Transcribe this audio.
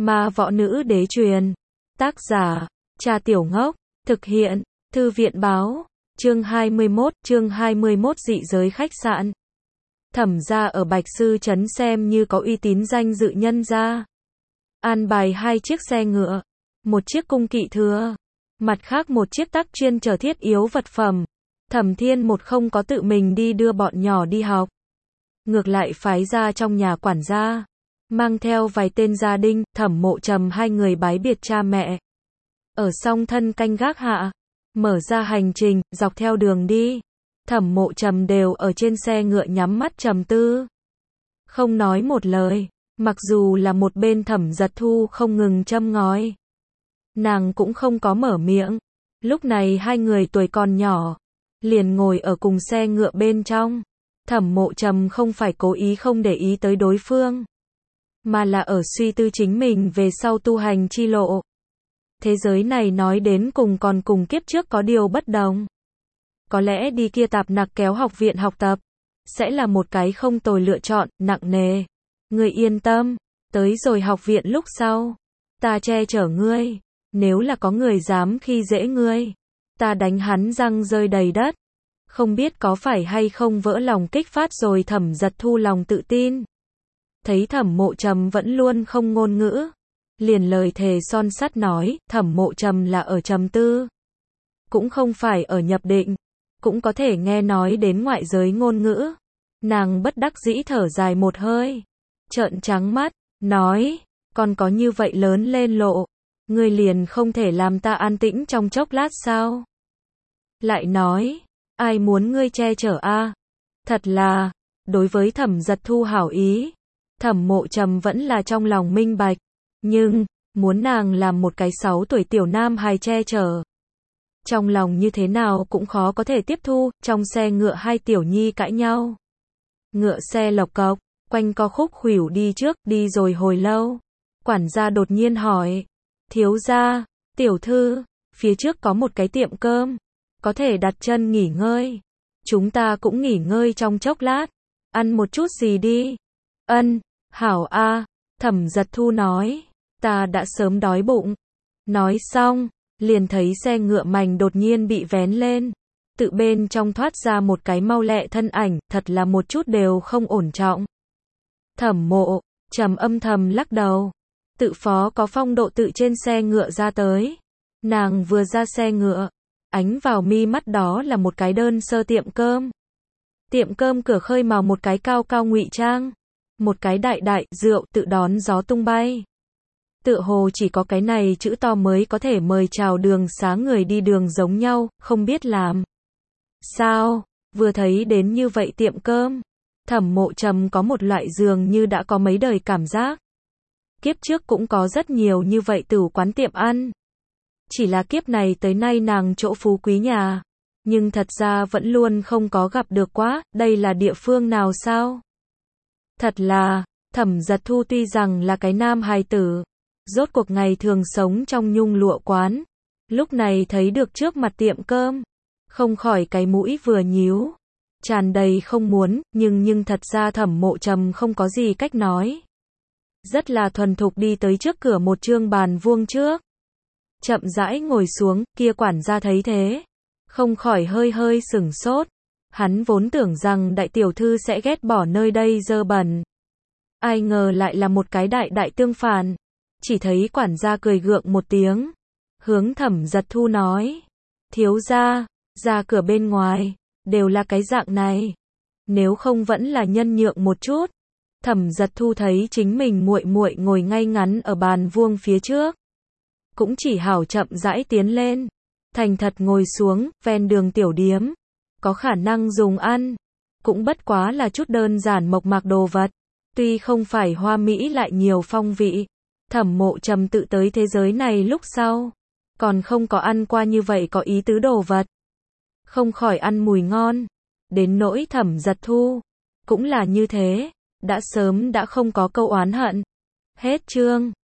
Ma võ nữ đế truyền. Tác giả, Trà Tiểu Ngốc. Thực hiện, Thư viện báo. Chương 21 dị giới khách sạn. Thẩm gia ở Bạch Sư Trấn xem như có uy tín danh dự nhân gia. An bài 2 chiếc xe ngựa, một chiếc cung kỵ thừa, mặt khác một chiếc tắc chuyên chở thiết yếu vật phẩm. Thẩm Thiên một không có tự mình đi đưa bọn nhỏ đi học, ngược lại phái ra trong nhà quản gia, mang theo vài tên gia đình. Thẩm Mộ Trầm 2 người bái biệt cha mẹ, ở song thân canh gác hạ, mở ra hành trình. Dọc theo đường đi, Thẩm Mộ Trầm đều ở trên xe ngựa nhắm mắt trầm tư, không nói một lời. Mặc dù là một bên Thẩm Giật Thu không ngừng châm ngòi, nàng cũng không có mở miệng. Lúc này 2 người tuổi còn nhỏ, liền ngồi ở cùng xe ngựa bên trong. Thẩm Mộ Trầm không phải cố ý không để ý tới đối phương, mà là ở suy tư chính mình về sau tu hành chi lộ. Thế giới này nói đến cùng còn cùng kiếp trước có điều bất đồng. Có lẽ đi kia tạp nặc kéo học viện học tập sẽ là một cái không tồi lựa chọn. Nặng nề, ngươi yên tâm, tới rồi học viện lúc sau, ta che chở ngươi. Nếu là có người dám khi dễ ngươi, ta đánh hắn răng rơi đầy đất. Không biết có phải hay không vỡ lòng kích phát rồi Thẩm Giật Thu lòng tự tin. Thấy Thẩm Mộ Trầm vẫn luôn không ngôn ngữ, liền lời thề son sắt nói. Thẩm Mộ Trầm là ở trầm tư, cũng không phải ở nhập định, cũng có thể nghe nói đến ngoại giới ngôn ngữ. Nàng bất đắc dĩ thở dài một hơi, trợn trắng mắt, nói, còn có như vậy lớn lên lộ, ngươi liền không thể làm ta an tĩnh trong chốc lát sao? Lại nói, ai muốn ngươi che chở a? Thật là, đối với Thẩm Giật Thu hảo ý, Thẩm Mộ Trầm vẫn là trong lòng minh bạch, nhưng muốn nàng làm một cái 6 tuổi tiểu nam hài che chở, trong lòng như thế nào cũng khó có thể tiếp thu. Trong xe ngựa 2 tiểu nhi cãi nhau, ngựa xe lộc cộc, quanh co khúc khuỷu đi trước. Đi rồi hồi lâu, quản gia đột nhiên hỏi, thiếu gia, tiểu thư, phía trước có một cái tiệm cơm, có thể đặt chân nghỉ ngơi, chúng ta cũng nghỉ ngơi trong chốc lát, ăn một chút gì đi. Ân, hảo a. Thẩm Giật Thu nói, ta đã sớm đói bụng. Nói xong, liền thấy xe ngựa mảnh đột nhiên bị vén lên, tự bên trong thoát ra một cái mau lẹ thân ảnh, thật là một chút đều không ổn trọng. Thẩm Mộ Trầm âm thầm lắc đầu, tự phó có phong độ tự trên xe ngựa ra tới. Nàng vừa ra xe ngựa, ánh vào mi mắt đó là một cái đơn sơ tiệm cơm. Tiệm cơm cửa khơi màu một cái cao cao ngụy trang, một cái đại đại rượu tự đón gió tung bay. Tựa hồ chỉ có cái này chữ to mới có thể mời chào đường xá người đi đường giống nhau, không biết làm sao, vừa thấy đến như vậy tiệm cơm, Thẩm Mộ Trầm có một loại dường như đã có mấy đời cảm giác. Kiếp trước cũng có rất nhiều như vậy tửu quán tiệm ăn, chỉ là kiếp này tới nay nàng chỗ phú quý nhà, nhưng thật ra vẫn luôn không có gặp được quá. Đây là địa phương nào sao? Thật là, Thẩm Giật Thu tuy rằng là cái nam hài tử, rốt cuộc ngày thường sống trong nhung lụa quán, lúc này thấy được trước mặt tiệm cơm, không khỏi cái mũi vừa nhíu, tràn đầy không muốn. Nhưng thật ra Thẩm Mộ Trầm không có gì cách nói, rất là thuần thục đi tới trước cửa một trương bàn vuông trước, chậm rãi ngồi xuống. Kia quản gia thấy thế, không khỏi hơi sửng sốt. Hắn vốn tưởng rằng đại tiểu thư sẽ ghét bỏ nơi đây dơ bẩn, ai ngờ lại là một cái đại tương phản. Chỉ thấy quản gia cười gượng một tiếng, hướng Thẩm Giật Thu nói, thiếu gia, ra cửa bên ngoài đều là cái dạng này, nếu không vẫn là nhân nhượng một chút. Thẩm Giật Thu thấy chính mình muội muội ngồi ngay ngắn ở bàn vuông phía trước, cũng chỉ hảo chậm rãi tiến lên, thành thật ngồi xuống. Ven đường tiểu điếm, có khả năng dùng ăn, cũng bất quá là chút đơn giản mộc mạc đồ vật, tuy không phải hoa mỹ lại nhiều phong vị. Thẩm Mộ Trầm tự tới thế giới này lúc sau, còn không có ăn qua như vậy có ý tứ đồ vật, không khỏi ăn mùi ngon. Đến nỗi Thẩm Giật Thu, cũng là như thế, đã sớm đã không có câu oán hận. Hết chương.